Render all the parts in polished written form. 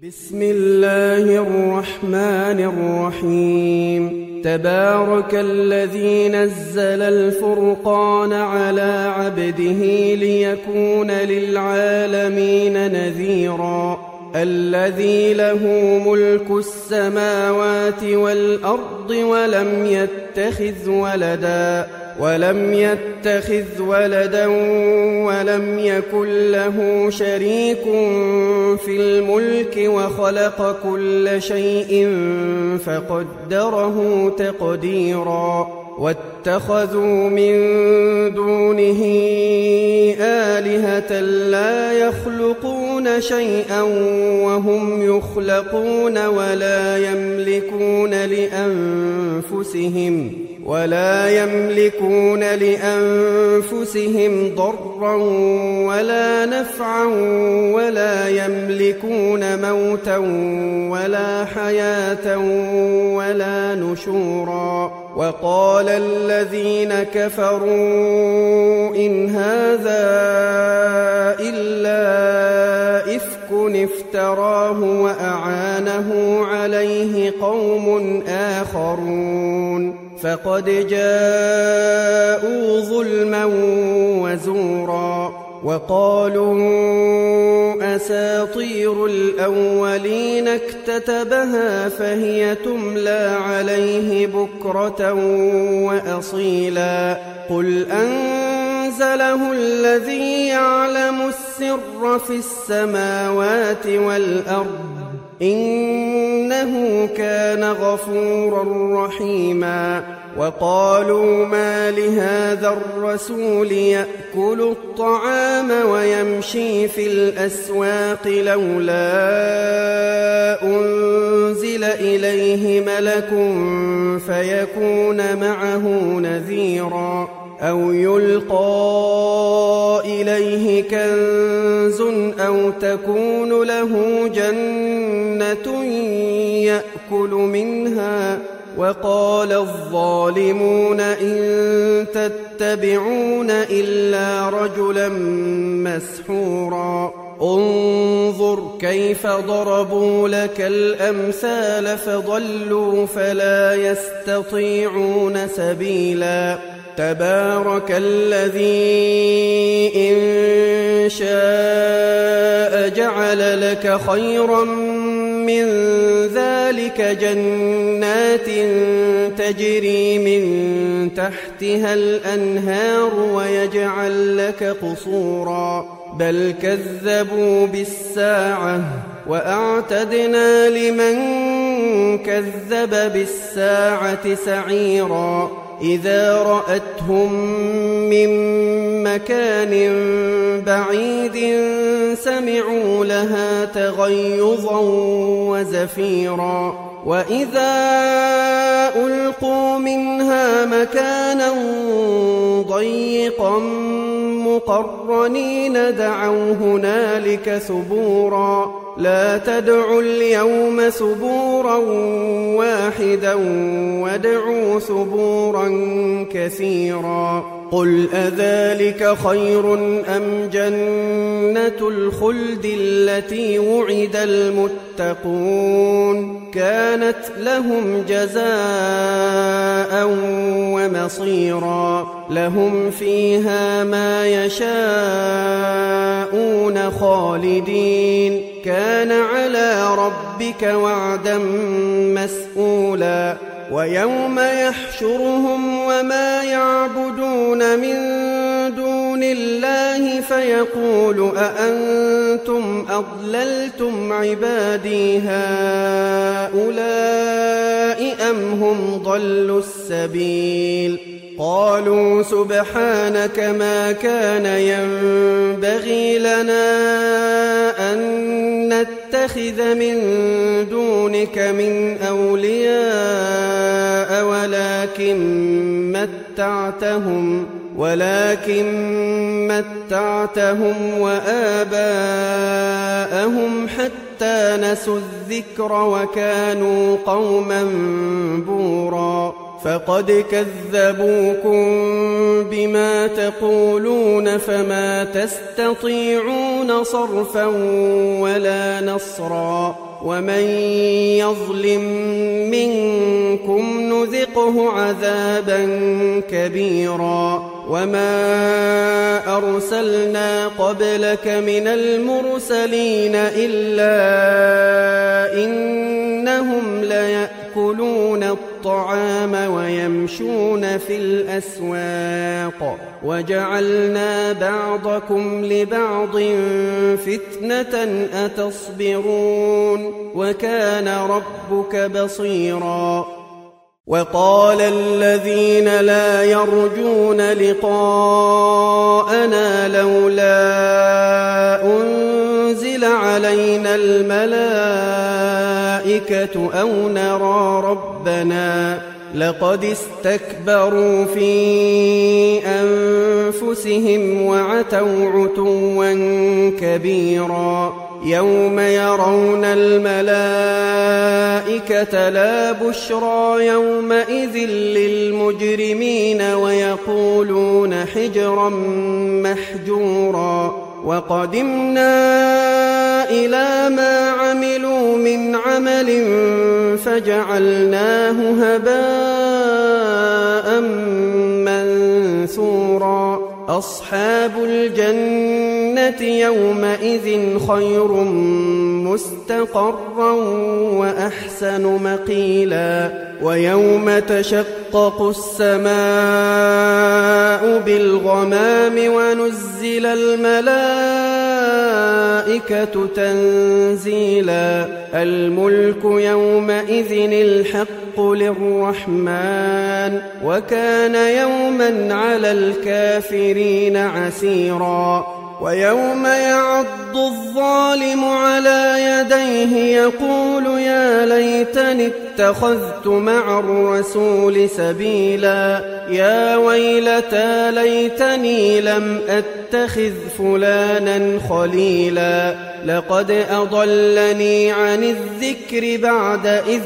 بسم الله الرحمن الرحيم. تبارك الذي نزل الفرقان على عبده ليكون للعالمين نذيرا. الذي له ملك السماوات والأرض ولم يتخذ ولدا ولم يكن له شريك في الملك وخلق كل شيء فقدره تقديرا. واتخذوا من دونه آلهة لا يخلقون شيئا وهم يخلقون ولا يملكون لأنفسهم ضرا ولا نفعا ولا يملكون موتا ولا حياة ولا نشورا. وقال الذين كفروا إن هذا إلا إفك افتراه وأعانه عليه قوم آخرون فقد جاءوا ظلما وزورا. وقالوا أساطير الأولين اكتتبها فهي تملى عليه بكرة وأصيلا. قل أنزله الذي يعلم السر في السماوات والأرض إنه كان غفورا رحيما. وقالوا ما لهذا الرسول يأكل الطعام ويمشي في الأسواق لولا أنزل إليه ملك فيكون معه نذيرا أو يلقى إليه كنز أو تكون له جنة يأكل منها. وقال الظالمون إن تتبعون إلا رجلا مسحورا. انظر كيف ضربوا لك الأمثال فضلوا فلا يستطيعون سبيلا. تبارك الذي إن شاء جعل لك خيرا من ذلك جنات تجري من تحتها الأنهار ويجعل لك قصورا بل كذبوا بالساعة وأعتدنا لمن كذب بالساعة سعيرا. إذا رأتهم من مكان بعيد سمعوا لها تغيظا وزفيرا. وإذا ألقوا منها مكانا ضيقا مقرنين دعوا هنالك ثبورا. لا تدعوا اليوم ثبورا واحدا وادعوا ثبورا كثيرا. قل أذلك خير أم جنة الخلد التي وعد المتقون كانت لهم جزاء ومصيرا. لهم فيها ما يشاءون خالدين كان على ربك وعدا مسئولا. ويوم يحشرهم وما يعبدون من دون الله فيقول أأنتم أضللتم عبادي هؤلاء أم هم ضلوا السبيل. قالوا سبحانك ما كان ينبغي لنا أن نتخذ من دونك من أولياء ولكن متعتهم وآباءهم حتى نسوا الذكر وكانوا قوما بورا. فقد كذبوكم بما تقولون فما تستطيعون صرفا ولا نصرا ومن يظلم منكم نذقه عذابا كبيرا وما أرسلنا قبلك من المرسلين إلا إنهم ليأكلون الطعام ويمشون في الأسواق وجعلنا بعضكم لبعض فتنة أتصبرون وكان ربك بصيرا وقال الذين لا يرجون لقاءنا لولا أنزل علينا الملائكة أو نرى ربنا لقد استكبروا في أنفسهم وعتوا عتوا كبيرا يوم يرون الملائكة لا بشرى يومئذ للمجرمين ويقولون حجرا محجورا وقدمنا إلى ما عملوا من عمل فجعلناه هباء منثورا أصحاب الجنة يومئذ خير مستقرا وأحسن مقيلا ويوم تشقق السماء بالغمام ونزل الملائكة تنزيلا الملك يومئذ الحق للرحمن وكان يوما على الكافرين عسيرا ويوم يعض الظالم على يديه يقول يا ليتني اتخذت مع الرسول سبيلا يا ويلتى ليتني لم أتخذ فلانا خليلا لقد أضلني عن الذكر بعد إذ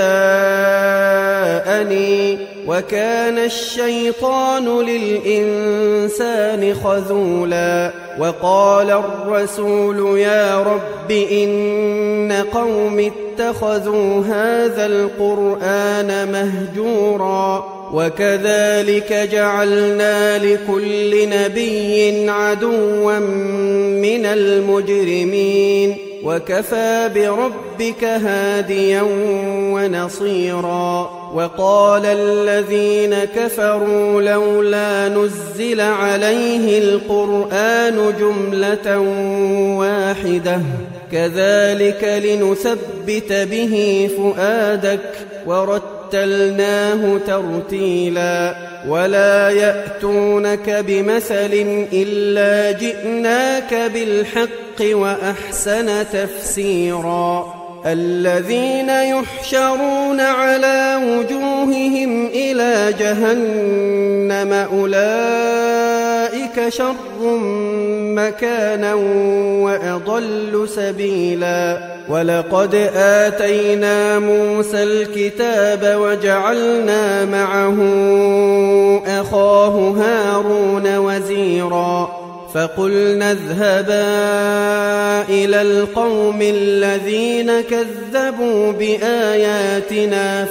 جاءني وكان الشيطان للإنسان خذولا وقال الرسول يا رب إن قوم اتخذوا هذا القرآن مهجورا وكذلك جعلنا لكل نبي عدوا من المجرمين وكفى بربك هاديا ونصيرا وقال الذين كفروا لولا نزل عليه القرآن جملة واحدة كذلك لنثبت به فؤادك ورتلناه ترتيلا ولا يأتونك بمثل إلا جئناك بالحق وأحسن تفسيرا الذين يحشرون على وجوههم إلى جهنم أولئك شر مكانا وأضل سبيلا ولقد آتينا موسى الكتاب وجعلنا معه أخاه هارون وزيرا فقلنا اذهبا إلى القوم الذين كذبوا بآياتنا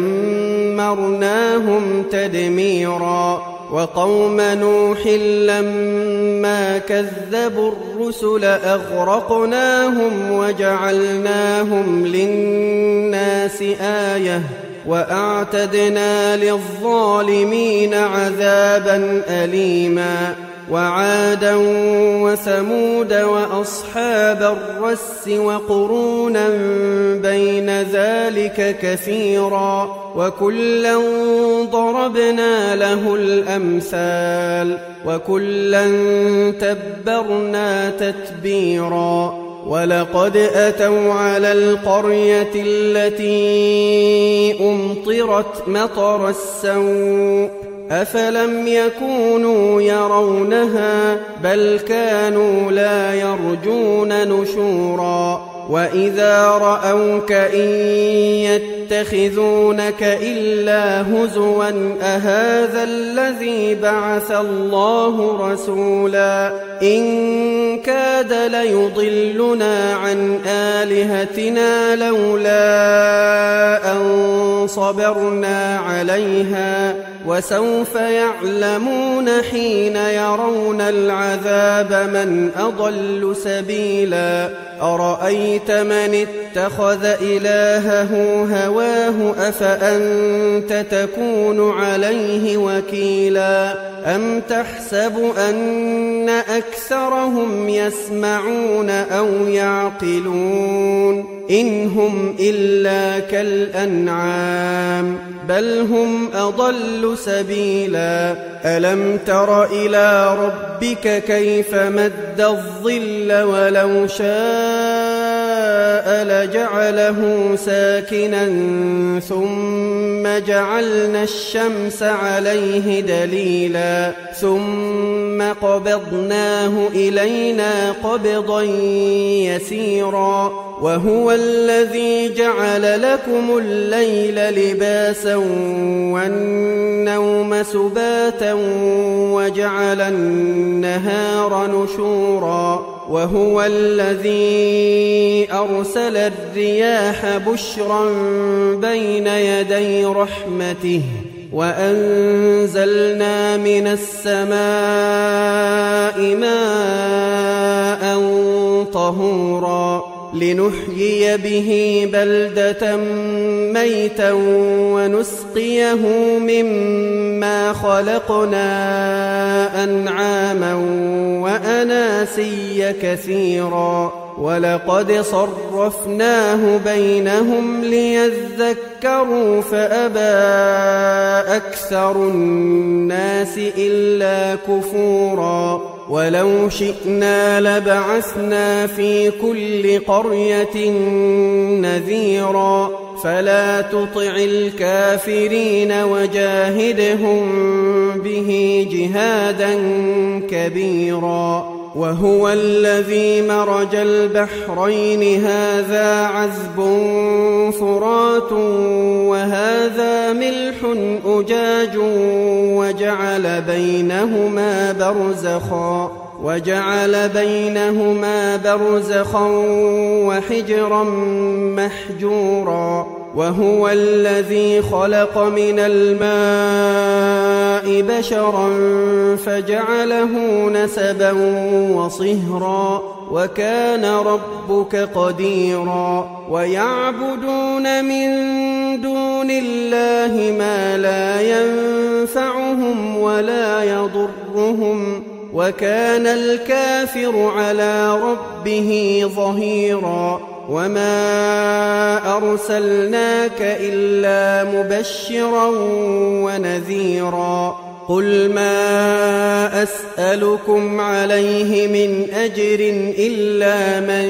فدمرناهم تدميرا وقوم نوح لما كذبوا الرسل أغرقناهم وجعلناهم للناس آية وأعتدنا للظالمين عذابا أليما وعادا وثمود وأصحاب الرس وقرونا بين ذلك كثيرا وكلا ضربنا له الأمثال وكلا تبرنا تتبيرا ولقد أتوا على القرية التي أمطرت مطر السوء أفلم يكونوا يرونها بل كانوا لا يرجون نشورا وإذا رأوك إن يتخذونك إلا هزوا أهذا الذي بعث الله رسولا إن كاد ليضلنا عن آلهتنا لولا أن صبرنا عليها وسوف يعلمون حين يرون العذاب من أضل سبيلا أرأيت من اتخذ إلهه هواه أفأنت تكون عليه وكيلا أم تحسب أن أكثرهم يسمعون أو يعقلون إن هم إلا كالأنعام بل هم أضل سبيلا ألم تر إلى ربك كيف مد الظل ولو شاء لجعله ساكنا ثم جعلنا الشمس عليه دليلا ثم قبضناه إلينا قبضا يسيرا وهو الذي جعل لكم الليل لباسا والنوم سباتا وجعل النهار نشورا وهو الذي أرسل الرياح بشرا بين يدي رحمته وأنزلنا من السماء ماء طهورا لنحيي به بلدة ميتا ونسقيه مما خلقنا أنعاما وأناسيا كثيرا ولقد صرفناه بينهم ليذكروا فأبى أكثر الناس إلا كفورا ولو شئنا لبعثنا في كل قرية نذيرا فلا تطع الكافرين وجاهدهم به جهادا كبيرا وهو الذي مرج البحرين هذا عذب فرات وهذا ملح أجاج وجعل بينهما برزخا وحجرا محجورا وهو الذي خلق من الماء بشرا فجعله نسبا وصهرا وكان ربك قديرا ويعبدون من دون الله ما لا ينفعهم ولا يضرهم وكان الكافر على ربه ظهيرا وما أرسلناك إلا مبشرا ونذيرا قل ما أسألكم عليه من أجر إلا من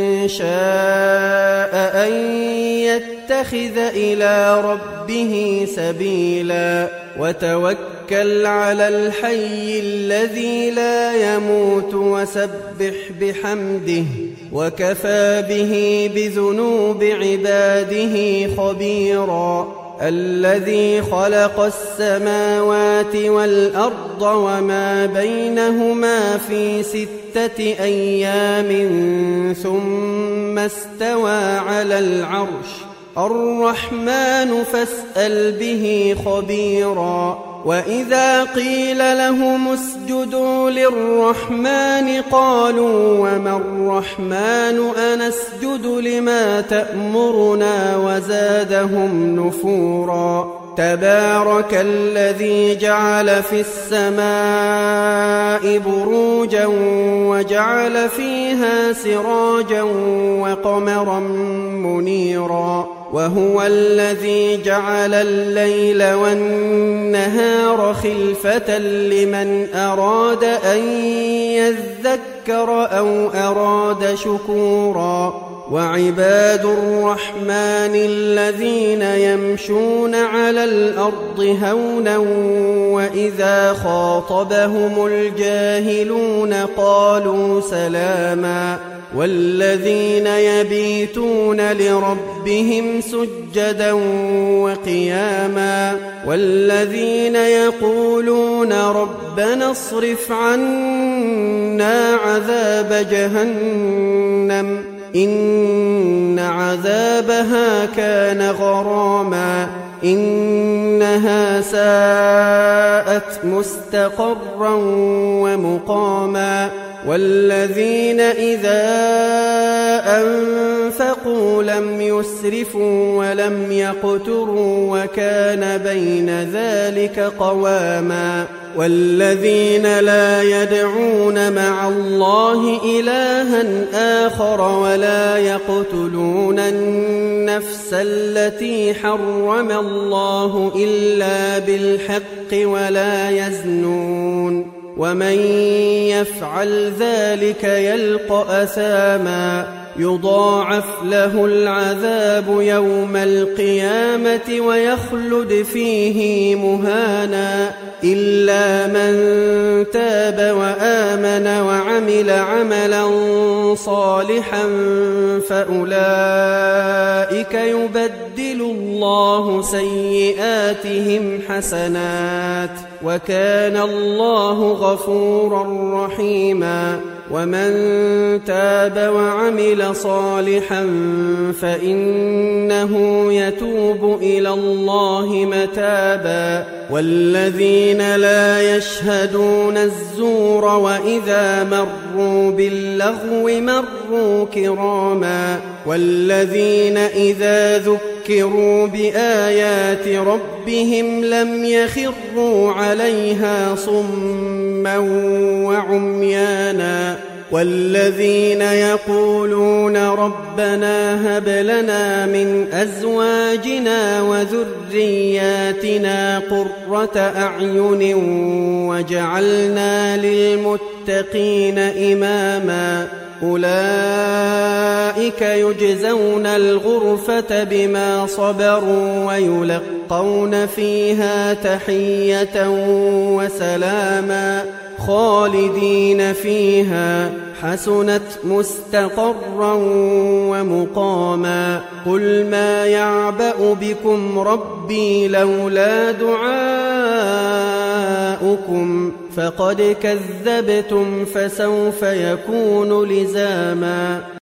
شاء أن يتخذ إلى ربه سبيلا وتوكل على الحي الذي لا يموت وسبح بحمده وكفى به بذنوب عباده خبيرا الذي خلق السماوات والأرض وما بينهما في 6 أيام ثم استوى على العرش الرحمن فاسأل به خبيرا وإذا قيل لهم اسجدوا للرحمن قالوا وما الرحمن أنسجد لما تأمرنا وزادهم نفورا تبارك الذي جعل في السماء بروجا وجعل فيها سراجا وقمرا منيرا وهو الذي جعل الليل والنهار خلفة لمن أراد أن يذكر أو أراد شكورا وعباد الرحمن الذين يمشون على الأرض هونا وإذا خاطبهم الجاهلون قالوا سلاما والذين يبيتون لربهم سجدا وقياما والذين يقولون ربنا اصرف عنا عذاب جهنم إن عذابها كان غراما إنها ساءت مستقرا ومقاما والذين إذا أنفقوا لم يسرفوا ولم يقتروا وكان بين ذلك قواما والذين لا يدعون مع الله إلها آخر ولا يقتلون النفس التي حرم الله إلا بالحق ولا يزنون ومن يفعل ذلك يلقى أثاما يضاعف له العذاب يوم القيامة ويخلد فيه مهانا إلا من تاب وآمن وعمل عملا صالحا فأولئك يبدل الله سيئاتهم حسنات وكان الله غفورا رحيما ومن تاب وعمل صالحا فإنه يتوب إلى الله متابا والذين لا يشهدون الزور وإذا مروا باللغو مروا كراما والذين إذا ذكروا بآيات ربهم لم يخروا عليها صما وعميانا والذين يقولون ربنا هب لنا من أزواجنا وذرياتنا قرة أعين وجعلنا للمتقين إماما أولئك يجزون الغرفة بما صبروا ويلقون فيها تحية وسلاما خالدين فيها حسنت مستقرا ومقاما قل ما يعبأ بكم ربي لولا دعاؤكم فقد كذبتم فسوف يكون لزاما